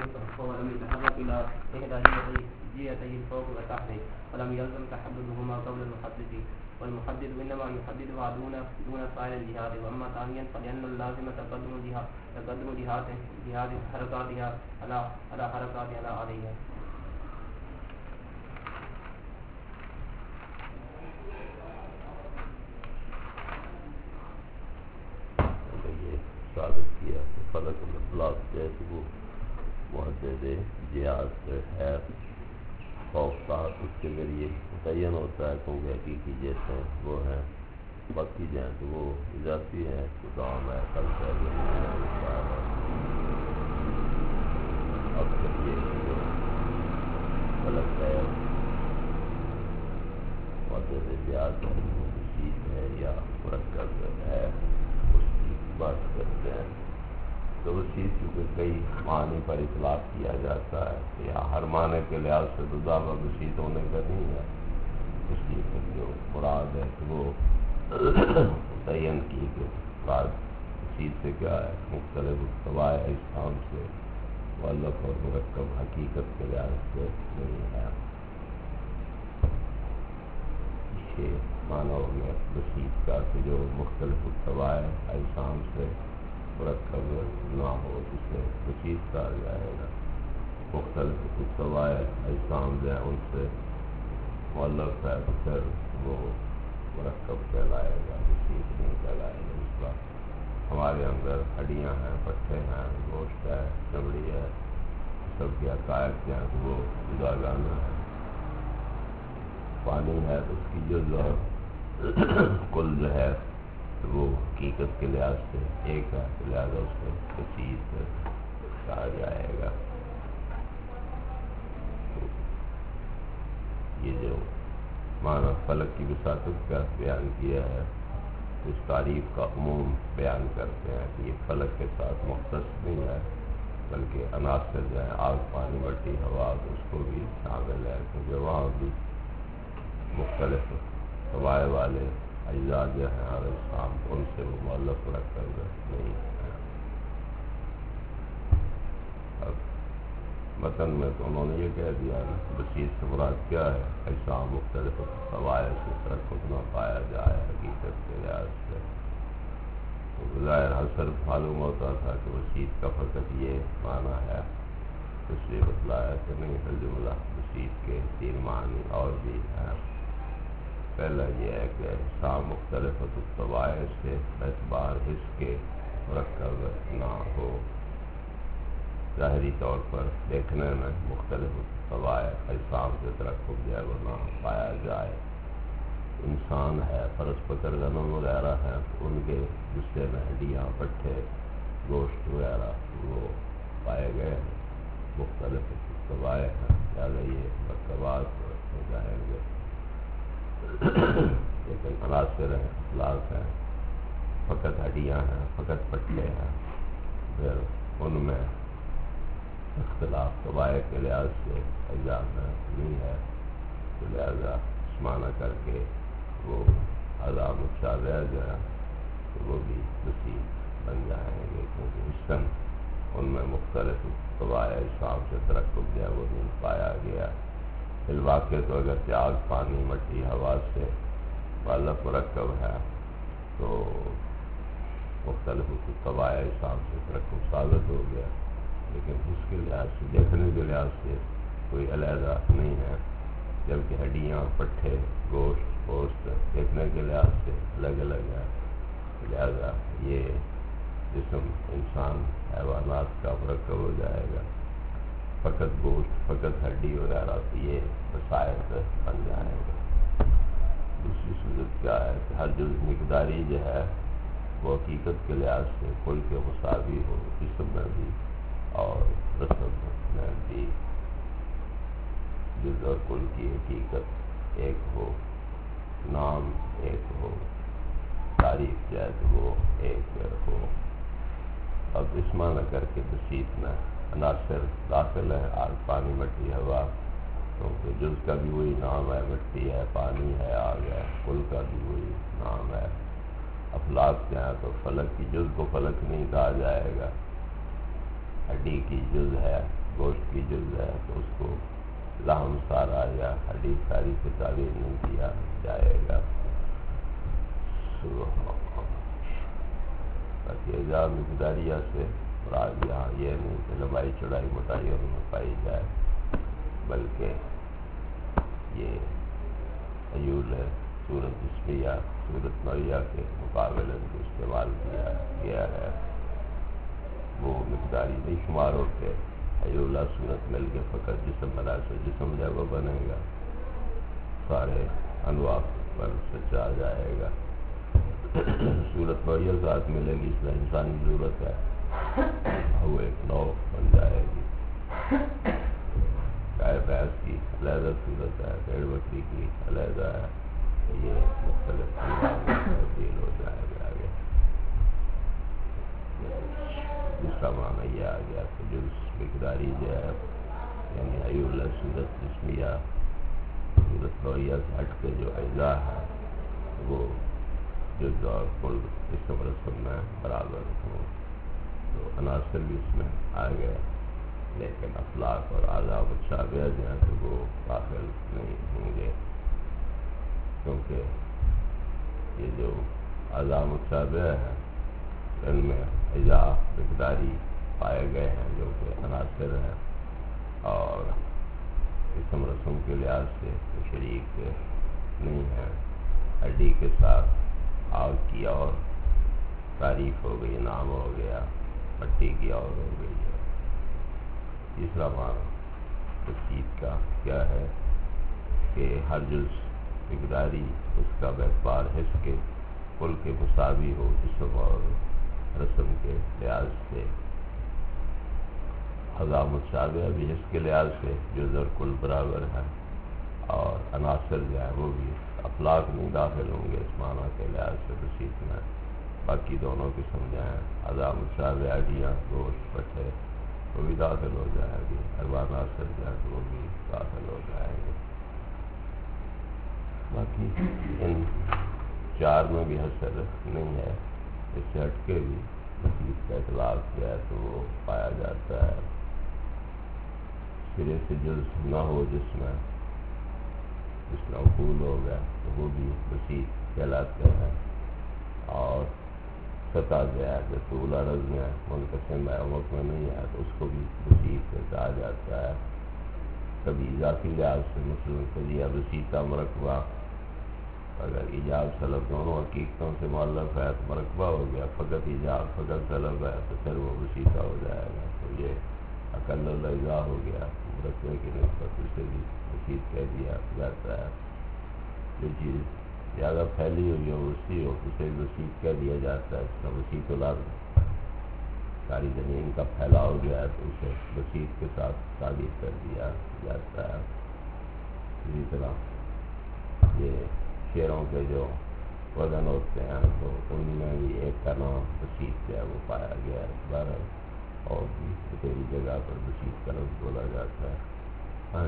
ولم يتحرك إلى إحدى جهتي الفوق وتحت ولم يلزم تحددهما قبل المحدد والمحدد إنما يحددها دون سائر الجهات. وأما ثانيا فلأن اللازم تقدم جهات حركاتها على حركاتها عليها. ثابت کیا کہ فلک الاطلاق جو ہے وہ محدد جہاز ہے فوقات اس کے ذریعے متعین ہوتا ہے کیونکہ حقیقی جیسے وہ ہیں باقی جائیں تو وہ اضافی ہیں کام ہے خلق ہے اب یہ جو فلک ہے محدد جہاز چیز ہے یا مرکب ہے بات کرتے ہیں تو اس چیز کیونکہ کئی معنی پر اطلاق کیا جاتا ہے یا ہر معنی کے لحاظ سے دعویٰ بسیط ہونے کا نہیں ہے. اس لیے جو مراد ہے کہ وہ متعین کی کہ مراد بسیط سے کیا ہے مختلف طبائع اسلام سے مؤلف اور مرکب حقیقت کے لحاظ سے نہیں ہے. یہ معنی ہو گیا بسیط کا کہ جو مختلف طبائع اجسام سے مرکب نہ ہو جسے بسیط کہا جائے گا. مختلف طبائع اجسام جو ہیں ان سے مؤلف ہے تو پھر وہ مرکب کہلائے گا بسیط نہیں کہلائے گا. اس کا ہمارے اندر ہڈیاں ہیں پٹھے ہیں گوشت ہے چمڑی ہے سب کے عقائد کے ہیں تو وہ جداگانہ ہے. پانی ہے تو اس کی جو کل جو ہے وہ حقیقت کے لحاظ سے ایک ہے تو لہٰذا اس کو بسیط کہا جائے گا. یہ جو معنی فلک کی وساطت کا بیان کیا ہے اس تعریف کا عموم بیان کرتے ہیں کہ یہ فلک کے ساتھ مختص نہیں ہے بلکہ عناصر جو ہیں آگ پانی مٹی ہوا اس کو بھی شامل ہے کیونکہ وہاں بھی مختلف طبائع والے اجزاء جو ہیں اور اجسام ان سے وہ مؤلف مرکب نہیں ہے. اب متن میں تو انہوں نے یہ کہہ دیا بسیط سے مراد کیا ہے اجسام مختلف طبائع سے ترکب نہ پایا جائے حقیقت کے لحاظ سے. تو ظاہر حسر معلوم ہوتا تھا کہ بسیط کا فقط یہ معنی ہے اس لیے بتلایا کہ نہیں الجملہ بسیط کے 3 معنی اور بھی ہیں. پہلا یہ ہے کہ اجسام مختلف طبائع سے اعتبار اس کے مرکب نہ ہو. ظاہری طور پر دیکھنے میں مختلف طبائع اجسام سے ترکب جو ہے وہ نہ پایا جائے. انسان ہے فرس پکڑ غنم وغیرہ ہیں ان کے جسے میں ہڈیاں پٹھے گوشت وغیرہ وہ پائے گئے ہیں مختلف طبائع ہیں لہٰذا یہ مرکبات ہو جائیں گے. لیکن عناصر ہیں اخلاق ہیں فقط ہڈیاں ہیں فقط پٹھے ہیں پھر ان میں اختلاف طبائع کے لحاظ سے اجزاء میں نہیں ہے تو لہٰذا اس معنی کر کے وہ اعضاء متشابہ جو ہے تو وہ بھی بسیط بن جائیں گے کیونکہ حسن ان میں مختلف طبائع اجسام سے ترکب جو ہے وہ نہیں پایا گیا. الواقع تو اگر آگ پانی مٹی ہوا سے مؤلف مرکب ہے تو مختلف طبائع اجسام سے ترکب ثابت ہو گیا لیکن اس کے لحاظ سے دیکھنے کے لحاظ سے کوئی علیحدہ نہیں ہے جبکہ ہڈیاں پٹھے گوشت دیکھنے کے لحاظ سے الگ الگ ہے. لہذا یہ جسم انسان حیوانات کا مرکب ہو جائے گا. فقط گوشت فقط ہڈی وغیرہ تو یہ وسائل بن جائیں گے. دوسری صورت کیا ہے کہ ہر جز مقداری جو ہے وہ حقیقت کے لحاظ سے کل کے مساوی ہو جسم میں بھی اور رسم میں بھی جز اور کل کی حقیقت ایک ہو نام ایک ہو تعریف جو ہے تو وہ ایک ہو. اب اس معنی کر کے بسیط میں عناصر داخل ہیں آگ پانی مٹی ہوا کیونکہ جز کا بھی وہی نام ہے مٹی ہے پانی ہے آگ ہے کل کا بھی وہی نام ہے. افلاک کے ہیں تو فلک کی جز کو فلک نہیں کہا جائے گا. ہڈی کی جز ہے گوشت کی جز ہے تو اس کو لحم سارا یا ہڈی ساری سے تعبیر نہیں کیا جائے گا. باقی اجزاء مقداریہ سے مراد یہاں یہ نہیں کہ لمبائی چوڑائی موٹائی اور میں پائی جائے، بلکہ یہ عیول ہے صورت جسمیہ صورت نوعیہ کے مقابلے میں استعمال کیا گیا ہے وہ مقداری نہیں شمار ہوتے. عیولہ صورت مل کے فقط جسم بنا سے جسم جب وہ بنے گا سارے انواع پر سچا جائے گا. صورت نوعیہ ذات ملے گی اس میں انسانی ضرورت ہے وہ ایک نو بن جائے گی. گائے بھینس کی علیحدہ صورت ہے، بھیڑ بکری کی علیحدہ ہے، یہ مختلف تبدیل ہو جائے گا. آگے دوسرا معنی یہ آ گیا کہ جو مقداری جو ہے یعنی عیولہ صورت جسمیہ صورت نوعیہ سے ہٹ کے جو اجزاء ہے وہ جز اور کل اسم رسم میں برابر ہوں. تو عناصر بھی اس میں آ گئے لیکن افلاک اور اعضاء متشابہ جو ہیں تو وہ داخل نہیں ہوں گے، کیونکہ یہ جو اعضاء متشابہ ہیں ان میں اجزاء مقداری پائے گئے ہیں جو کہ عناصر ہیں اور اسم رسم کے لحاظ سے شریک نہیں ہے. ہڈی کے ساتھ آگ کی اور تعریف ہو گئی، نام ہو گیا، مٹی کی اور ہو گئی ہے. تیسرا معنی تفصیل کا کیا ہے کہ ہر جز مقداری اس کا باعتبار حص کے کل کے مساوی ہو جسم اور رسم کے لحاظ سے. اعضاء متشابہ بھی حص کے لحاظ سے جز اور کل برابر ہے اور عناصر جو ہے وہ بھی افلاک نہیں داخل ہوں گے اس معنی کے لحاظ سے بسیط میں. باقی دونوں کی سمجھائیں اعضاء متشابہ ہڈیاں گوشت پٹھے وہ بھی داخل ہو جائیں گے، اربع عناصر جو ہے تو وہ بھی داخل ہو جائیں گے. باقی ان چار میں بھی حصر نہیں ہے، اس سے ہٹ کے بھی مزید کا اطلاق جو ہے تو وہ پایا جاتا ہے. سرے سے جز نہ ہو جس میں عقول ہو گیا تو وہ بھی بسیط کہلاتے ہیں اور سطح جو ہے جیسے اولا رز میں منقسم ہے عمق میں نہیں ہے تو اس کو بھی بسیط کہا جاتا ہے. کبھی اضافی لحاظ سے مثلاً قضیہ بسیطہ مرکبہ اگر ایجاب سلب دونوں حقیقتوں سے معلق ہے تو مرکبہ ہو گیا، فقط ایجاب فقط سلب ہے تو پھر وہ بسیطہ ہو جائے گا. تو یہ اقل الاجزاء ہو گیا، مرکبے کی نسبت اسے بھی بسیط کہہ دیا جاتا ہے. جو چیز زیادہ پھیلی ہوئی ہو وسیع ہو اسے بسیط کہہ دیا جاتا ہے. اس کا بسیط الارض ساری زمین کا پھیلاؤ جو ہے تو اسے بسیط کے ساتھ تعبیر کر دیا جاتا ہے. اسی طرح یہ شعروں کے جو وزن ہوتے ہیں تو ان میں بھی ایک کا نام بسیط جو ہے وہ پایا گیا ہے. بہرحال اور بھی تیری جگہ پر بسیط کا لفظ بولا جاتا ہے.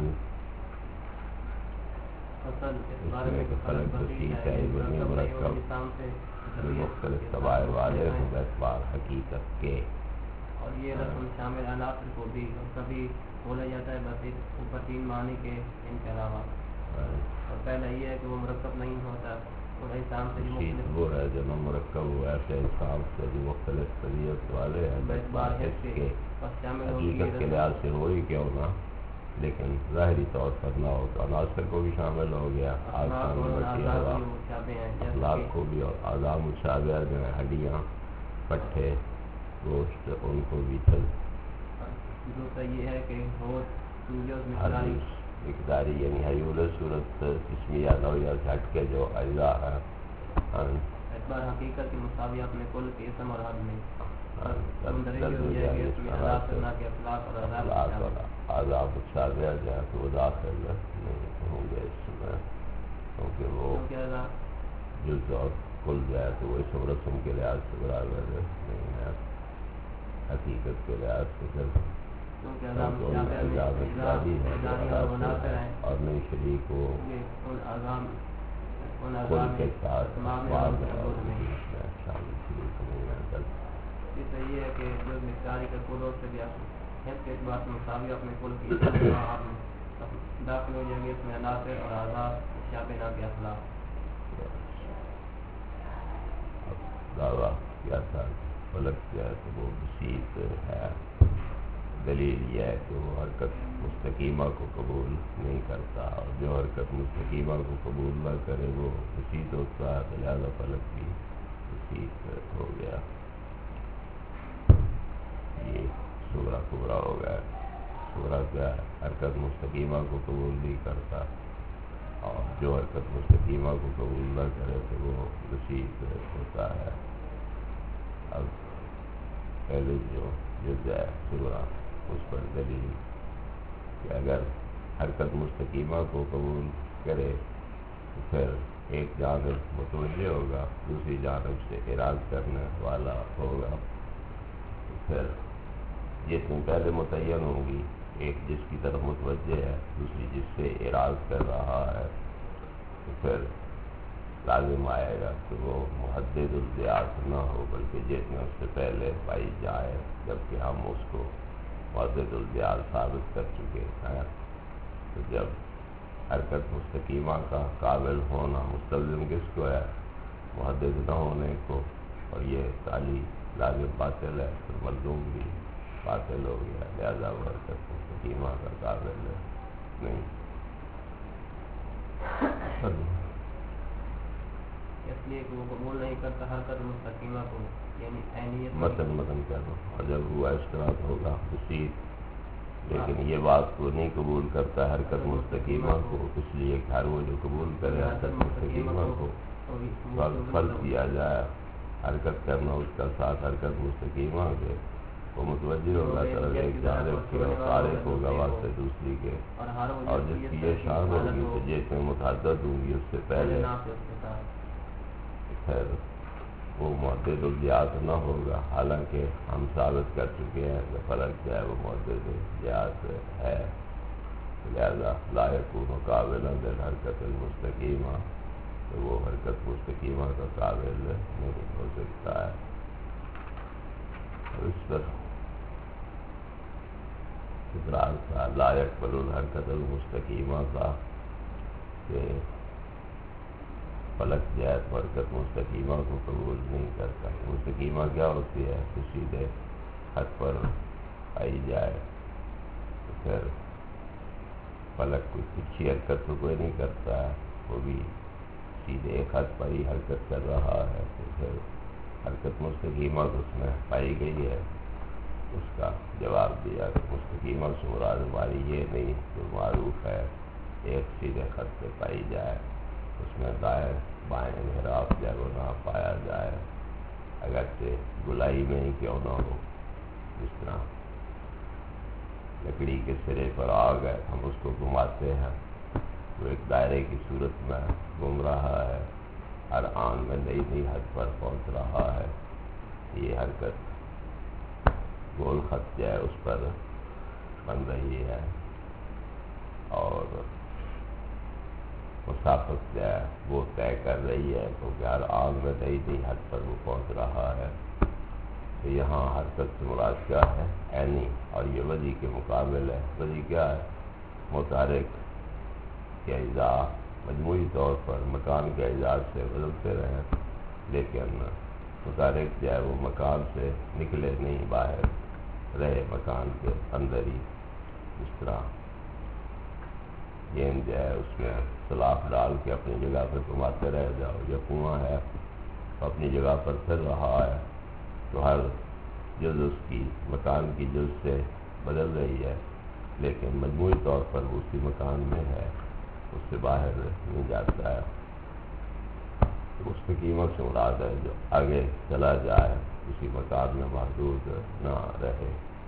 اس میں ایک فرق بسیط ہے ابنی مرکب جو مختلف طبائع والے ہوں باعتبار حقیقت کے. اور یہ رسم شامل عناصر کو بھی کبھی بولا جاتا ہے بس اوپر تین معنی کے ان کے علاوہ. اور پہلا یہ ہے کہ وہ مرکب نہیں ہوتا اور احسام سے بسیط وہ ہے جو مرکب ہوا ایسے احسام سے جو مختلف طبیعت والے ہیں باعتبار حس کے حقیقت کے لحاظ سے ہو ہی کیوں نہ لیکن ظاہری طور پر نہ ہو تو عناصر کو بھی شامل ہو گیا. افلاک کو بھی اور اعضاء متشابہ جو ہیں ہڈیاں پٹھے گوشت ان کو بھی چل. دوسرا یہ ہے کہ مقداری یعنی حیول صورت جسمیہ نوعیہ سے ہٹ کے جو اجزاء ہیں اعتبار حقیقت کی مساویات میں کل کے اسم اور حد میں اعضاء متشابہ جو ہے تو وہ داخل نہیں ہوں گے اس میں کیونکہ وہ جز اور کل جو ہے تو وہ اسم رسم کے لحاظ سے برابر نہیں ہے حقیقت کے لحاظ سے اور نہیں شریک ہو کل کے ساتھ شامل شریک نہیں ہے. یہ ہے کہ جو مقداری کا کل سے بھی حفظ کے اعتبار سے مساوی اپنے کل کی آپ داخل ہو جائیں گے اس میں عناصر اور اعضاء شابہہ کے اخلاق. دعویٰ کیا تھا فلک کیا ہے تو وہ بسیط ہے. دلیل یہ ہے کہ وہ حرکت مستقیمہ کو قبول نہیں کرتا اور جو حرکت مستقیمہ کو قبول نہ کرے وہ بسیط ہوتا ہے. تو لہٰذا فلک بھی بسیط ہو گیا. یہ سورہ کبریٰ ہو گیا. سورہ کیا ہے؟ حرکت مستقیمہ کو قبول نہیں کرتا اور جو حرکت مستقیمہ کو قبول نہ کرے تو وہ بسیط ہوتا ہے. اب پہلے جو جز ہے سورہ اس پر دلیل کہ اگر حرکت مستقیمہ کو قبول کرے تو پھر ایک جانب متوجہ ہوگا دوسری جانب سے اعراض کرنے والا ہوگا. تو پھر جسم پہلے متعین ہوں گی ایک جس کی طرف متوجہ ہے دوسری جس سے اعراض کر رہا ہے تو پھر لازم آئے گا کہ وہ محدد الذات نہ ہو بلکہ جسم اس سے پہلے پائی جائے جبکہ ہم اس کو محدد الذات ثابت کر چکے ہیں. تو جب حرکت مستقیمہ کا قابل ہونا مستلزم کس کو ہے؟ محدد نہ ہونے کو. اور یہ تعلی لازم باطل ہے تو ملزوم بھی باطل ہو گیا. لہذا وہ حرکت مستقیمہ کا قابل نہیں. اس لیے کہ وہ قبول نہیں کرتا حرکت مستقیمہ کو یعنی عینیت متن کہہ دو اور جب ہوا اس طرح تو ہوگا بسیط. لیکن یہ بات کو نہیں قبول کرتا حرکت مستقیمہ کو اس لیے کہ ہر وہ جو قبول کرے حرکت مستقیمہ کو فرض کیا جائے حرکت کرنا اس کا ساتھ حرکت مستقیمہ کے وہ متوجہ ہوگا طرف ایک جانب کے اور فارغ ہوگا واسطے دوسری کے. اور جس کی یہ شان ہوگی تو جیسے متعدد ہوں گی اس سے پہلے پھر وہ معدد الذات نہ ہوگا. حالانکہ ہم ثابت کر چکے ہیں کہ فلک جو ہے وہ معدد الذات ہے. لہذا لا یکون قابلا للحرکت المستقیمہ تو وہ حرکت مستقیمہ کا قابل نہیں ہو سکتا ہے. اس پر اقرار تھا لا یقبل الحرکت المستقیمہ کا کہ فلک جو ہے حرکت مستقیمہ کو قبول نہیں کرتا. مستقیمہ کیا ہوتی ہے کہ سیدھے خط پر آئی جائے تو پھر فلک کوئی پیچھے حرکت تو کوئی نہیں کرتا ہے وہ بھی سیدھے خط پر ہی حرکت کر رہا ہے. تو پھر حرکت مستقیمہ تو اس میں پائی گئی ہے. اس کا جواب دیا کہ مستقیمہ سے مراد ہماری یہ نہیں جو معروف ہے ایک سیدھے خط پہ پائی جائے اس میں دائیں بائیں انحراف جو ہے وہ نہ پایا جائے اگرچہ گلائی میں ہی کیوں نہ ہو. جس طرح لکڑی کے سرے پر آگ ہے ہم اس کو گھماتے ہیں تو ایک دائرے کی صورت میں گھوم رہا ہے ہر آن میں نئی نئی حد پر پہنچ رہا ہے. یہ حرکت گول خط جو ہے اس پر بن رہی ہے اور مسافت جو ہے وہ طے کر رہی ہے کیونکہ ہر آن میں نئی نئی حد پر وہ پہنچ رہا ہے. تو یہاں حرکت سے مراد کیا ہے؟ عینی. اور یہ وجی کے مقابل ہے. وجی کیا ہے؟ متحرک کے اجزاء مجموعی طور پر مکان کے اعزاز سے بدلتے رہیں لیکن متحرک جو ہے وہ مکان سے نکلے نہیں باہر رہے مکان کے اندر ہی. اس طرح گیند جو ہے اس میں سلاخ ڈال کے اپنی جگہ پہ گھماتے رہ جاؤ یا کنواں ہے اپنی جگہ پر پھر رہا ہے تو ہر جز اس کی مکان کی جز سے بدل رہی ہے لیکن مجموعی طور پر وہ اسی مکان میں ہے اس سے باہر نہیں جاتا ہے. اس کی قیمت سے مراد ہے جو آگے چلا جائے اسی مکان میں محدود نہ رہے.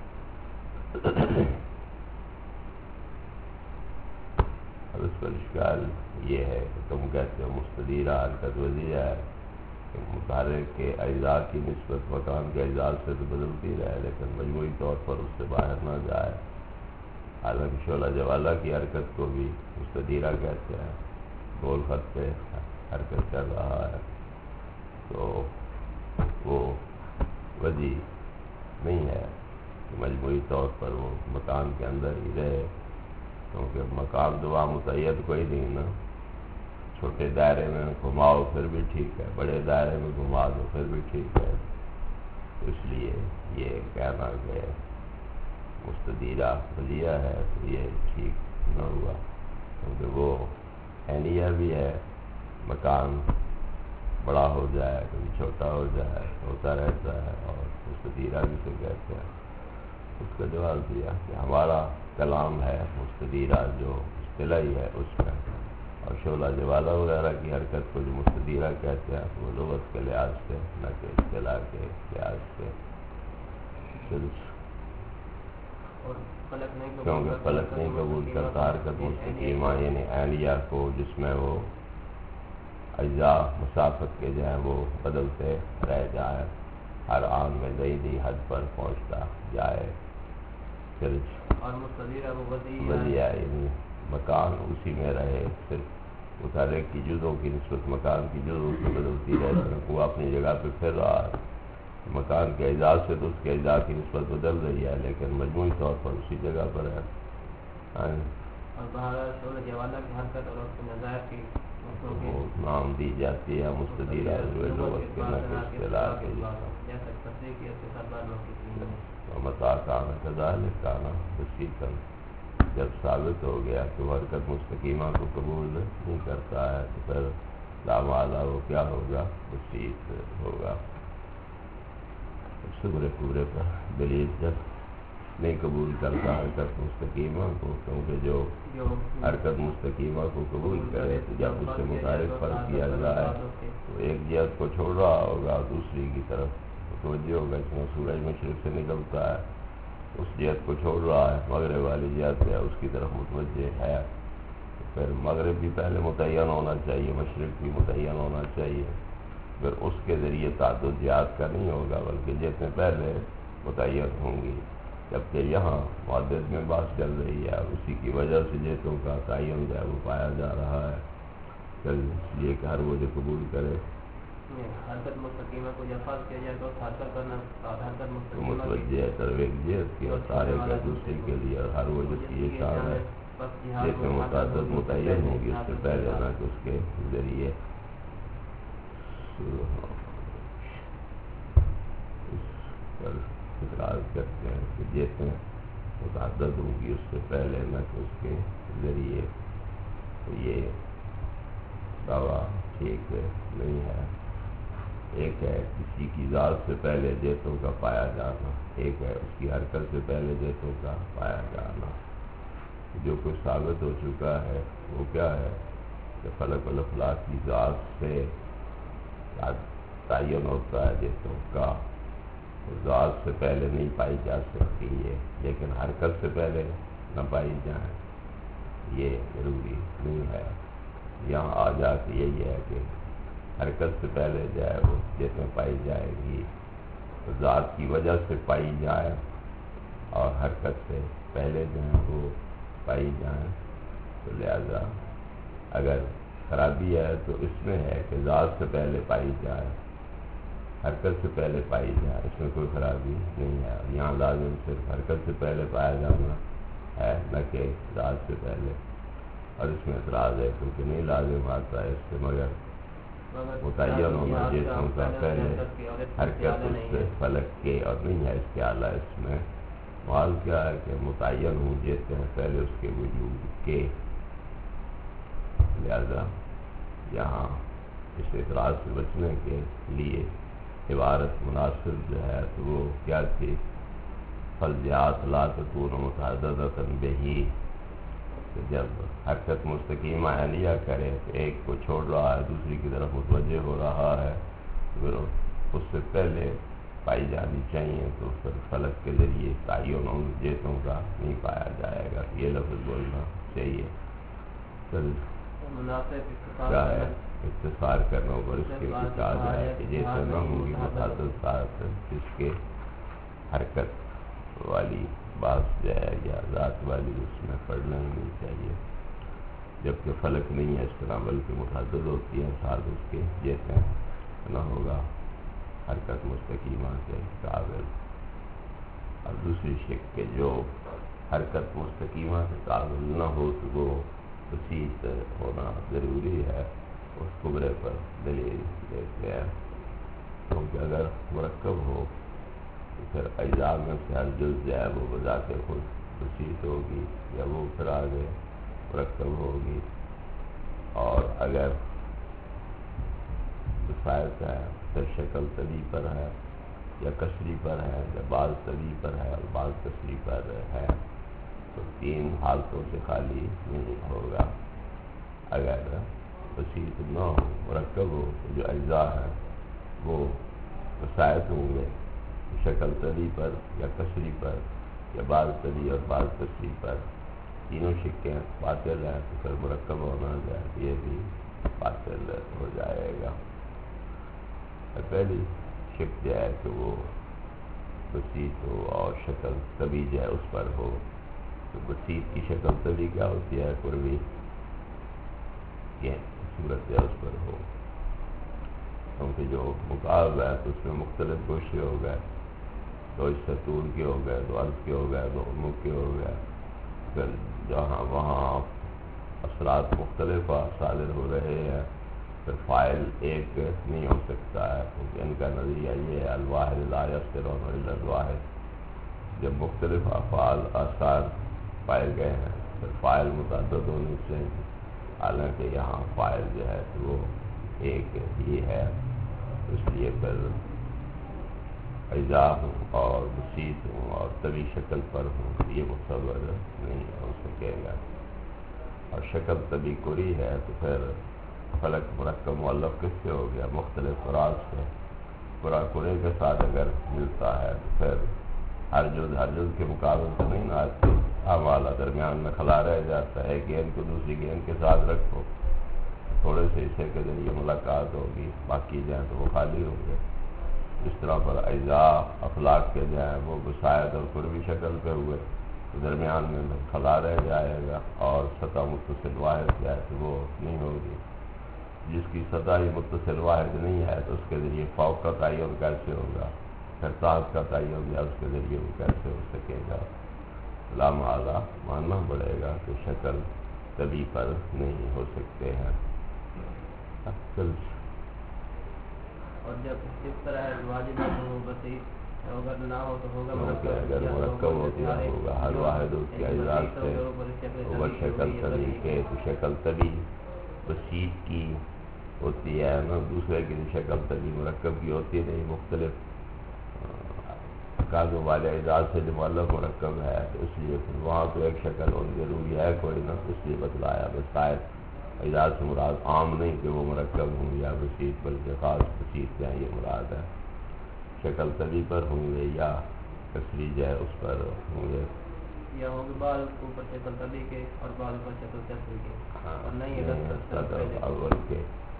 اب اس پر اشکال یہ ہے کہ تم کہتے ہو مستدیرہ حرکت وزیرہ ہے کہ متحرک کے اجزاء کی نسبت مکان کے اجزاء سے تو بدلتی رہے لیکن مجموعی طور پر اس سے باہر نہ جائے. حالانکہ شعلہ جوالہ کی حرکت کو بھی مستدیرہ کہتے ہیں. گول خط پہ حرکت کر رہا ہے تو وہ وجی نہیں ہے کہ مجموعی طور پر وہ مکان کے اندر ہی رہے، کیونکہ مکان تو وہاں متعین کوئی نہیں نا، چھوٹے دائرے میں گھماؤ پھر بھی ٹھیک ہے، بڑے دائرے میں گھما دو پھر بھی ٹھیک ہے، اس لیے یہ کہنا کہ مستدیرہ وجیہ ہے تو یہ ٹھیک نہ ہوا، کیونکہ وہ عینیہ بھی ہے، مکان بڑا ہو جائے کبھی چھوٹا ہو جائے ہوتا رہتا ہے، اور مستدیرہ جسے کہتے ہیں اس کا جواب دیا کہ ہمارا کلام ہے مستدیرہ جو اصطلاحی ہے اس میں، اور شعلہ جوالہ وغیرہ کی حرکت کو جو مستدیرہ کہتے ہیں وہ لغت کے لحاظ سے نہ کہ اصطلاح کے لحاظ سے، کیونکہ فلک نہیں قبول کرتا حرکت مستقیمہ یعنی عینیہ کو، جس میں وہ اجزاء مسافت کے جو ہیں وہ بدلتے رہ جائیں، ہر آن میں ضعیدی حد پر پہنچتا جائے، پھر اور مستدیرہ وہ وضیع یعنی مکان اسی میں رہے، صرف متحرک کی جزوں کی نسبت مکان کی جزوں سے بدلتی رہتی، وہ اپنی جگہ پہ پھر رہا ہے، مکان کے اجزاء سے تو اس کے اجزاء کی نسبت بدل رہی ہے لیکن مجموعی طور پر اسی جگہ پر ہے۔ اور بہرحال شعلہ جوالہ کی حرکت اور اس کے نظائر کی وہ نام دی جاتی ہے مستدیرہ جو لغت کے نہ کہ اصطلاح کے متا کانا کذالک کانا بسیطا، جب ثابت ہو گیا کہ وہ حرکت مستقیمہ کو قبول نہیں کرتا ہے تو پھر لامعالی وہ کیا ہوگا، بسیط ہوگا، پورے پر دلیل جب نہیں قبول کرتا حرکت مستقیمہ کو، کیونکہ جو حرکت مستقیمہ کو قبول کرے تو جب اس سے متحرک فرض کیا جائے تو ایک جہت کو چھوڑ رہا ہوگا دوسری کی طرف متوجہ ہوگا، اس میں سورج مشرق سے نکلتا ہے اس جہت کو چھوڑ رہا ہے، مغرب والی جہت ہے اس کی طرف متوجہ ہے، پھر مغرب بھی پہلے متعین ہونا چاہیے، مشرق بھی متعین ہونا چاہیے، پھر اس کے ذریعے تعدد جہات کا نہیں ہوگا بلکہ جتنے پہلے متعین ہوں گی، جبکہ یہاں معدد میں بات چل رہی ہے، اسی کی وجہ سے جہتوں کا تعین جو ہے وہ پایا جا رہا ہے، پھر اس لیے کہ ہر وہ جو قبول کرے حرکت مستقیمہ کو جب فرض کیا جائے تو حرکت کرنا حرکت مستقیمہ متوجہ ہے طرف ایک جہت کی اور سارے کا دوسری کے لیے، اور ہر وہ جس کی یہ شان ہے جس میں متعدد متعین ہوگی اس سے پہلے نہ کہ اس کے ذریعے، اس پر اعتراض کرتے ہیں کہ جیسے متعدد ہوگی اس سے پہلے نہ کہ اس کے ذریعے، تو یہ دعویٰ ٹھیک نہیں ہے۔ ایک ہے کسی کی ذات سے پہلے جیتوں کا پایا جانا، ایک ہے اس کی حرکت سے پہلے جیتوں کا پایا جانا، جو کچھ ثابت ہو چکا ہے وہ کیا ہے کہ فلک الافلاک کی ذات سے تعین ہوتا ہے جیتوں کا، ذات سے پہلے نہیں پائی جا سکتی ہے، لیکن حرکت سے پہلے نہ پائی جائیں یہ ضروری نہیں ہے، یہاں آ جا کے یہی ہے کہ حرکت سے پہلے جائے وہ جس میں پائی جائے گی ذات کی وجہ سے پائی جائے، اور حرکت سے پہلے جو ہیں وہ پائی جائیں، تو لہذا اگر خرابی ہے تو اس میں ہے کہ ذات سے پہلے پائی جائے، حرکت سے پہلے پائی جائے، اس میں کوئی خرابی نہیں ہے، یہاں لازم صرف حرکت سے پہلے پایا جانا ہے نہ کہ ذات سے پہلے، اور اس میں اعتراض ہے کیونکہ نہیں لازم آتا ہے اس سے مگر متعین ہونا جیسوں کا پہلے حرکت اس سے فلک کے، اور نہیں ہے اس کے اعلیٰ، اس میں محال کیا ہے کہ متعین ہوں جیسے ہیں پہلے اس کے وجود کے، لہذا یہاں اس اعتراض سے بچنے کے لیے عبارت مناسب جو ہے تو وہ کیا تھی، فالجہات لا تکون متعددۃ بہی، کہ جب حرکت مستقیمہ عینیہ کرے تو ایک کو چھوڑ رہا ہے دوسری کی طرف متوجہ ہو رہا ہے، پھر اس سے پہلے پائی جانی چاہیے، تو پھر فلک کے ذریعے تعین ان جیتوں کا نہیں پایا جائے گا، یہ لفظ بولنا چاہیے، پھر کیا ہے اختصار کرنا اوپر اس کے لیے کہا جائے کہ جیسے نہ ہوں گی متعدد ساتھ جس کے حرکت والی بات جو ہے یا ذات والی اس میں پڑھنا ہی نہیں چاہیے، جبکہ فلک نہیں ہے اس طرح بلکہ متعدد ہوتی ہے ساتھ اس کے جیسے نہ ہوگا حرکت مستقیمہ کے قابل۔ اور دوسری شک کہ جو حرکت مستقیمہ سے تعامل نہ ہو تو وہ بسیط ہونا ضروری ہے، اس قبرے پر دلیل دیتے ہیں، کیونکہ اگر مرکب ہو تو پھر اجزاء میں سے ہر جز جو ہے وہ بذات خود بسیط ہوگی یا وہ پھر آگے مرکب ہوگی، اور اگر بسائط ہے پھر شکل طبی پر ہے یا کسری پر ہے یا بعض طبی پر ہے اور بعض کسری پر ہے، تو تین حالتوں سے خالی نہیں ہوگا۔ اگر بسیط نہ ہو، مرکب ہو تو جو اجزاء ہیں وہ بسائط ہوں گے، شکل طبی پر یا کسری پر یا بعض طبی اور بعض کسری پر، تینوں شکیں باطل ہیں تو پھر مرکب ہونا جائے یہ بھی باطل ہو جائے گا۔ پہلی شک جو ہے کہ وہ بسیط ہو اور شکل طبی جو ہے اس پر ہو، تو بسیط کی شکل طبی کیا ہوتی ہے؟ قربی کی صورت ہے اس پر ہو، کیونکہ جو مقابل ہے تو اس میں مختلف گوشے ہو گئے، دو اس سے طول کے ہو گئے، دو عرض کے ہو گئے، دو عمق کے ہو گئے، پھر جہاں وہاں اثرات مختلف صادر ہو رہے ہیں، پھر فاعل ایک نہیں ہو سکتا ہے، کیونکہ ان کا نظریہ یہ ہے الواحد لا یفترون الا الواحد، جب مختلف افعال آثار پائے گئے ہیں پھر فاعل متعدد ہونے سے، حالانکہ یہاں فاعل جو ہے تو وہ ایک ہی ہے، اس لیے پھر اجزاء ہوں اور بسیط ہوں اور طبی شکل پر ہوں یہ متصور نہیں ہو سکے گا۔ اور شکل طبی قری ہے تو پھر فلک مرکب مؤلف کس سے ہو گیا؟ مختلف فراز سے، قرآ قرے کے ساتھ اگر ملتا ہے تو پھر ہر جز کے مقابل تو نہیں نہ آتی، والا درمیان میں خلا رہ جاتا ہے، ایک گیند کو دوسری گیند کے ساتھ رکھو، تھوڑے سے حصے کے ذریعے ملاقات ہوگی، باقی جائیں تو وہ خالی ہوں گے۔ اس طرح پر اجزاء افلاک کے جائیں وہ بسائط اور قربی شکل پہ ہوئے تو درمیان میں خلا رہ جائے گا، اور سطح متصل واحد جائے تو وہ نہیں ہوگی، جس کی سطح ہی متصل واحد نہیں ہے تو اس کے ذریعے فوق کا تعین کیسے ہوگا، پھر تحت کا تعین یا اس کے ذریعے وہ کیسے ہو سکے گا؟ لا محالہ ماننا پڑے گا کہ شکل طبی پر نہیں ہو سکتے ہیں۔ اور جب اس طرح واجب ہو بسیط، اگر نہ ہو تو ہوگا اگر مرکب ہو تو ہوگا ہر واحد اس کے اجزاء سے ہوگا شکل طبی کے، تو شکل طبی بسیط کی ہوتی ہے نا، دوسرے کی شکل طبی مرکب کی ہوتی نہیں، مختلف کاغذوں والے اجزاء سے جو مؤلف مرکب ہے، اس لیے پھر وہاں تو ایک شکل ہونی ضروری ہے کوئی نہ، اس لیے بتلایا بسائط اجزاء سے مراد عام نہیں کہ وہ مرکب ہوں یا بسیط، بلکہ خاص بسیط ہیں یہ مراد ہے، شکل طبی پر ہوں گے یا کسری جو ہے اس پر ہوں گے، یا ہوگی بعض اوپر شکل طبی کے اور بعض اوپر شکل کسری کے، اور نہیں اول کے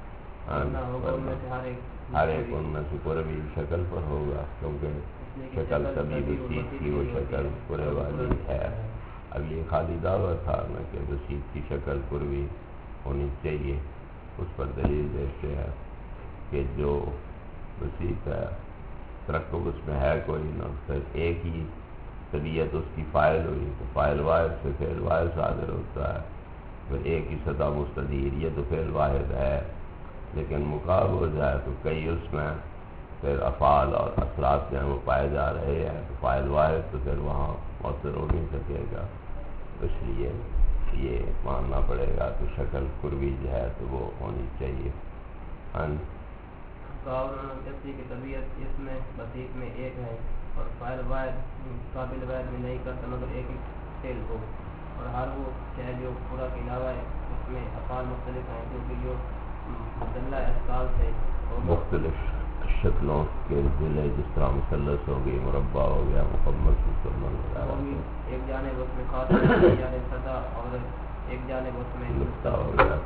ہر ایک ان میں سے قربی شکل پر ہوگا، کیونکہ شکل طبی بسیط کی وہ شکل قرے والی ہے۔ اب یہ خالی دعویٰ تھا نا کہ بسیط کی شکل قربی ہونی چاہیے، اس پر دلیل دیتے ہیں کہ جو بسیط ہے ترکب اس میں ہے کوئی نہ، پھر ایک ہی طبیعت اس کی فاعل ہوئی تو فاعل واحد سے فعل واحد صادر ہوتا ہے، پھر ایک ہی سطح مستدیر، یہ تو فعل واحد ہے، لیکن مقابل ہو جائے تو کئی اس میں پھر افعال اور اثرات جو ہیں وہ پائے جا رہے ہیں، تو فاعل واحد تو پھر وہاں مؤثر ہو نہیں سکے گا، اس لیے یہ ماننا پڑے گا کہ شکل قربی جو ہے تو وہ ہونی چاہیے۔ جیسی کی طبیعت اس میں بسیط میں ایک ہے اور فاعل واحد قابل واحد میں نہیں کرتا مگر ایک ہی فعل ہو، اور ہر وہ شے جو پورا کے علاوہ ہے اس میں افعال مختلف ہیں، کیونکہ جو مدلہ اشکال سے مختلف شکلوں کے ضلع، جس طرح مثلث ہو گئی، مربع ہو گیا، مکمل مسلمان وغیرہ، ایک جانب اس میں خاص ایک جانب سطح اور ایک جانب اس میں نقطہ ہو گیا،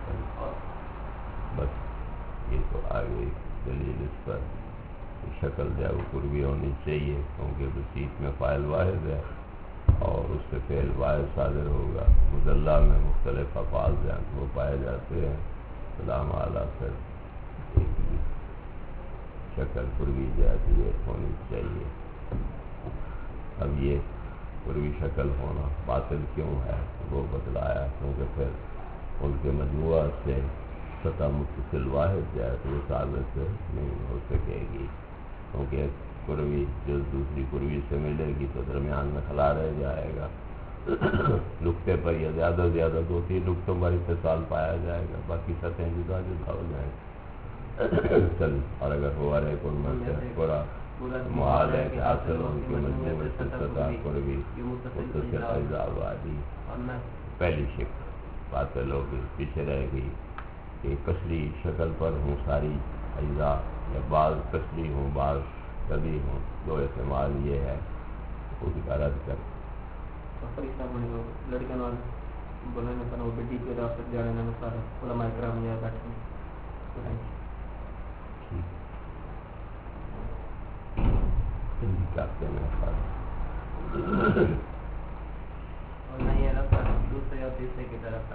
بس یہ تو آگے دلیل اس پر شکل جو ہے وہ قربی ہونی چاہیے، کیونکہ بسیط میں فاعل واحد ہے اور اس سے فعل واحد صادر ہوگا، مدلہ میں مختلف افعال جو ہیں وہ پائے جاتے ہیں، سلام اعلیٰ پھر ایک ہی شکل قربی جو ہے یہ ہونی چاہیے۔ اب یہ قروی شکل ہونا باطل کیوں ہے وہ بتلایا، کیونکہ پھر ان کے مجموعہ سے سطح متصل واحد جو ہے تو وہ ثابت نہیں ہو سکے گی، کیونکہ قروی جو دوسری قروی سے ملے گی تو درمیان میں خلا رہ جائے گا، نقطے پر یا زیادہ سے زیادہ 2-3 نقطوں پر اتصال پایا جائے گا، باقی سطحیں جدا جدا ہو جائیں گی۔ چل اور اگر ہوا رہے کن میں سے پورا محال ہے کہ حاصل ان کے مجموعے میں سے سطح قروی متصل اجزاء والی پہلی شکل باطل ہوگی، پیچھے رہے گی کہ کسری شکل پر ہوں ساری اجزاء یا بعض کسری ہوں بعض کبھی ہوں، دو احتمال یہ ہے اس کا رد کر لڑکیاں بولنے پر وہ بیٹی کے راستے جانے میں سارے علماء کرام یہاں بیٹھے کرتے ہیں اور نہیں ہے رفتہ دوسرے اور تیسرے کی طرف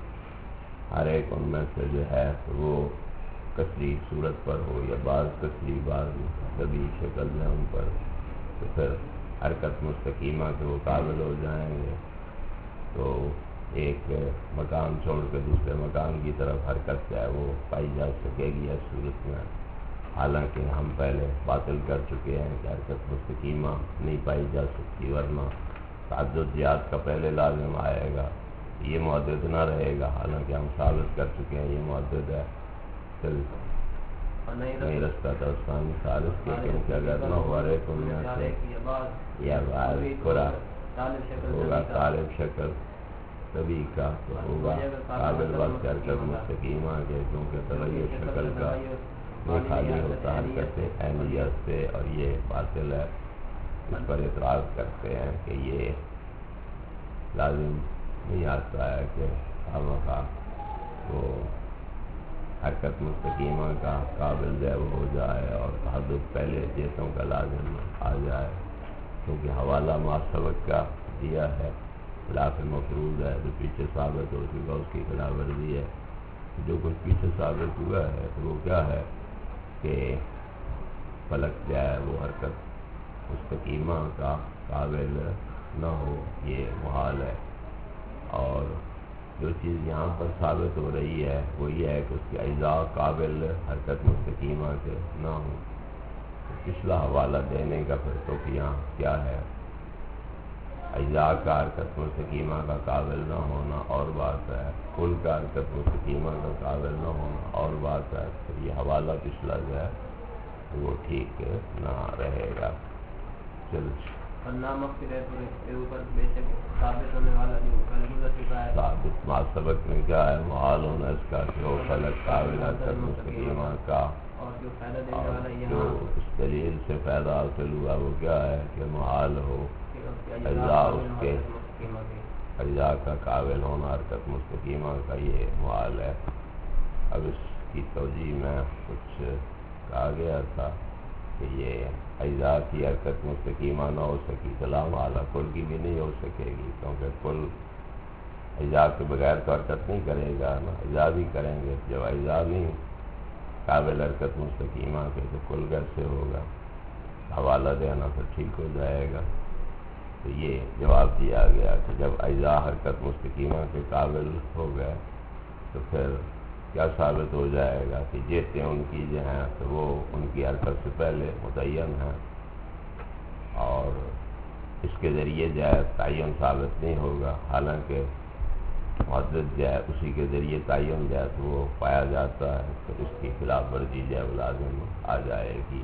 ہر ایک ان میں سے جو ہے وہ کثری صورت پر ہو یا بعض کثری بعض کبھی شکل میں ان پر، تو پھر حرکت مستقیمہ کے وہ قابل ہو جائیں گے، تو ایک مکان چھوڑ کے دوسرے مکان کی طرف حرکت جو ہے وہ پائی جا سکے گی اس صورت میں، حالانکہ ہم پہلے باطل کر چکے ہیں کہ حرکت مستقیمہ نہیں پائی جا سکتی، ورنہ تعدد جہات کا پہلے لازم آئے گا، یہ معدد نہ رہے گا، حالانکہ ہم ثابت کر چکے ہیں یہ معدد ہے، پھر نہیں رستہ دستانی ثالث کے کیونکہ اگر نہ ہوا رہے تو میں سے یا بعض پورا ہوگا طالب شکل طبی کا تو ہوگا قابل وقت حرکت مستقیمہ کے، کیونکہ تغیر شکل کا نہیں خالی ہوتا حرکت عینیت سے، اور یہ باطل ہے، اس پر اعتراض کرتے ہیں کہ یہ لازم نہیں آتا ہے کہ خواہ وہ حرکت مستقیمہ کا قابل جو ہو جائے اور تحدث پہلے جیسوں کا لازم آ جائے، کیونکہ حوالہ ما سبق کا دیا ہے، خلاف مفروض ہے، جو پیچھے ثابت ہو چکا اس کی خلاف ورزی ہے، جو کچھ پیچھے ثابت ہوا ہے تو وہ کیا ہے کہ فلک جو ہے وہ حرکت مستقیمہ کا قابل نہ ہو، یہ محال ہے، اور جو چیز یہاں پر ثابت ہو رہی ہے وہ یہ ہے کہ اس کے اجزاء قابل حرکت مستقیمہ کے نہ ہوں، پچھلا حوالہ دینے کا پھر تو کہ یہاں کیا ہے، اجزاء کا حرکت مستقیمہ کا قابل نہ ہونا اور بات ہے، کل کا حرکت مستقیمہ کا قابل نہ ہونا اور بات ہے، پھر یہ حوالہ پچھلا جو ہے وہ ٹھیک نہ رہے گا۔ اور نامغفر ہے تو اس کے اوپر بے شک ثابت ہونے والا جو کل گزر چکا ہے، ثابت ما سبق میں کیا ہے محال ہونا اس کا کہ وہ فلک قابل حرکت مستقیمہ کا، اور جو فائدہ دینے والا جو یہاں اس دلیل سے فائدہ حاصل ہوا وہ کیا ہے کہ محال ہو اجزاء اس کے اجزاء کا قابل ہونا حرکت مستقیمہ کا، یہ محال ہے۔ اب اس کی توجیہ میں کچھ کہا گیا تھا کہ یہ اجزاء کی حرکت مستقیمہ نہ ہو سکی کلام اعلیٰ کل کی بھی نہیں ہو سکے گی، کیونکہ کل اجزاء کے بغیر تو حرکت نہیں کرے گا نا، اجزاء بھی کریں گے، جب اجزاء نہیں قابل حرکت مستقیمہ کے تو کل کیسے ہوگا، حوالہ دینا پھر ٹھیک ہو جائے گا۔ تو یہ جواب دیا گیا کہ جب اجزاء حرکت مستقیمہ کے قابل ہو گئے تو پھر کیا ثابت ہو جائے گا کہ جیتے ان کی جو ہیں تو وہ ان کی حرکت سے پہلے متعین ہیں، اور اس کے ذریعے جو ہے تعین ثابت نہیں ہوگا، حالانکہ معدد جو ہے اسی کے ذریعے تعین جو ہے تو وہ پایا جاتا ہے، تو اس کی خلاف ورزی جو ہے وہ لازم آ جائے گی۔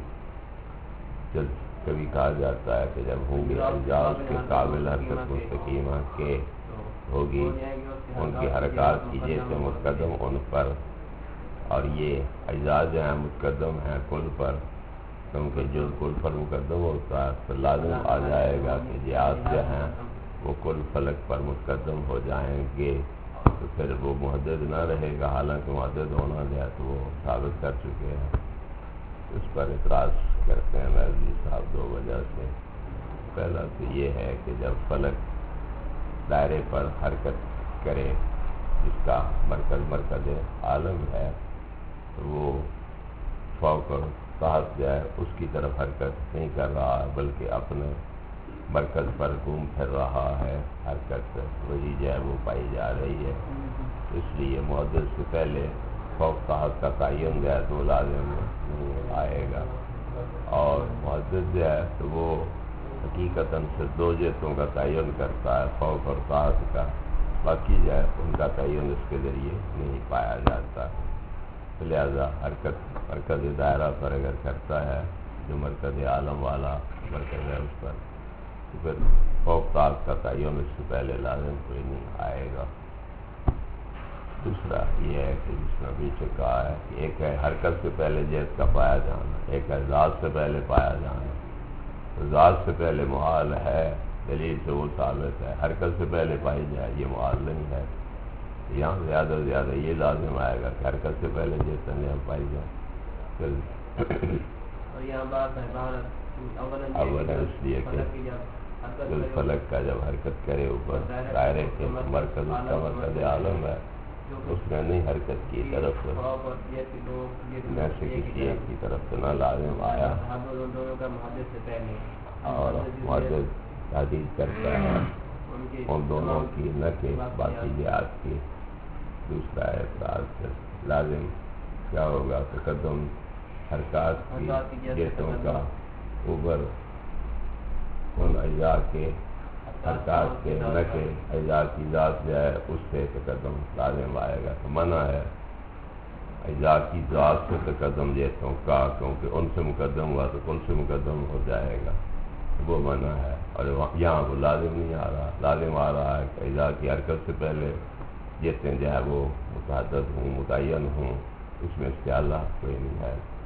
کبھی کہا جاتا ہے کہ جب ہوں گے اجزاء اس کے قابل حرکت مستقیمہ کے ہوگی ان کی حرکات کی جیسے متقدم ان پر، اور یہ اجزاء جو ہیں متقدم ہیں کل پر، کیونکہ جو کل پر مقدم ہوتا ہے تو لازم آ جائے گا کہ جہات جو ہیں وہ کل فلک پر متقدم ہو جائیں گے، تو پھر وہ محدد نہ رہے گا، حالانکہ محدد ہونا جو ہے تو وہ ثابت کر چکے ہیں۔ اس پر اعتراض کرتے ہیں مرضی صاحب دو وجہ سے، پہلا تو یہ ہے کہ جب فلک دائرے پر حرکت کرے جس کا مرکز عالم ہے تو وہ فوق اور تحت جو ہے اس کی طرف حرکت نہیں کر رہا ہے، بلکہ اپنے مرکز پر گھوم پھر رہا ہے، حرکت وہی جو ہے وہ پائی جا رہی ہے، اس لیے محدث سے پہلے فوق تحت کا تعین جو ہے تو لازم نہیں آئے گا، اور محدث جو ہے تو وہ حقیقتاً صرف دو جہتوں کا تعین کرتا ہے، فوق اور تحت کا، باقی جو ہے ان کا تعین اس کے ذریعے نہیں پایا جاتا، لہذا حرکت مرکز دائرہ پر اگر کرتا ہے جو مرکز عالم والا مرکز ہے اس پر، تو پھر فوق تحت کا تعین اس سے پہلے لازم کوئی نہیں آئے گا۔ دوسرا یہ ہے کہ جس میں پیچھے کہا ہے کہ ایک ہے حرکت سے پہلے جہت کا پایا جانا، ایک ہے ذات سے پہلے پایا جانا، تو ذات سے پہلے محال ہے، دلیل سے وہ ثابت ہے، حرکت سے پہلے پائی جائے یہ محال نہیں ہے، یہاں زیادہ سے زیادہ یہ لازم آئے گا کہ حرکت سے پہلے جہت انجام پائی جائے، اور یہاں بات ہے اول اس لیے کہ فلک کا جب حرکت کرے اوپر دائرے کے مرکز اس کا مرکز عالم ہے، اس میں نہیں حرکت کی طرف میں سے کسی ایک کی طرف سے نہ لازم آیا، اور محدث حدیث کرتا ہے ان دونوں کی نہ کہ باقی جہات کی۔ دوسرا اعتراض سے لازم کیا ہوگا؟ تقدم حرکات کی جہتوں کا اوپر ان اجزاء کے حرکات کے نہ کہ اجزاء کی ذات جو ہے اس سے تقدم لازم آئے گا، تو منع ہے اجزاء کی ذات سے تقدم جہتوں کا، کیونکہ ان سے مقدم ہوا تو کل سے مقدم ہو جائے گا، وہ منع ہے، اور یہاں وہ لازم نہیں آ رہا، لازم آ رہا ہے کہ اجزاء کی حرکت سے پہلے جہتیں جو ہے وہ متعدد ہوں، متعین ہوں، اس میں استعلاء کوئی نہیں ہے۔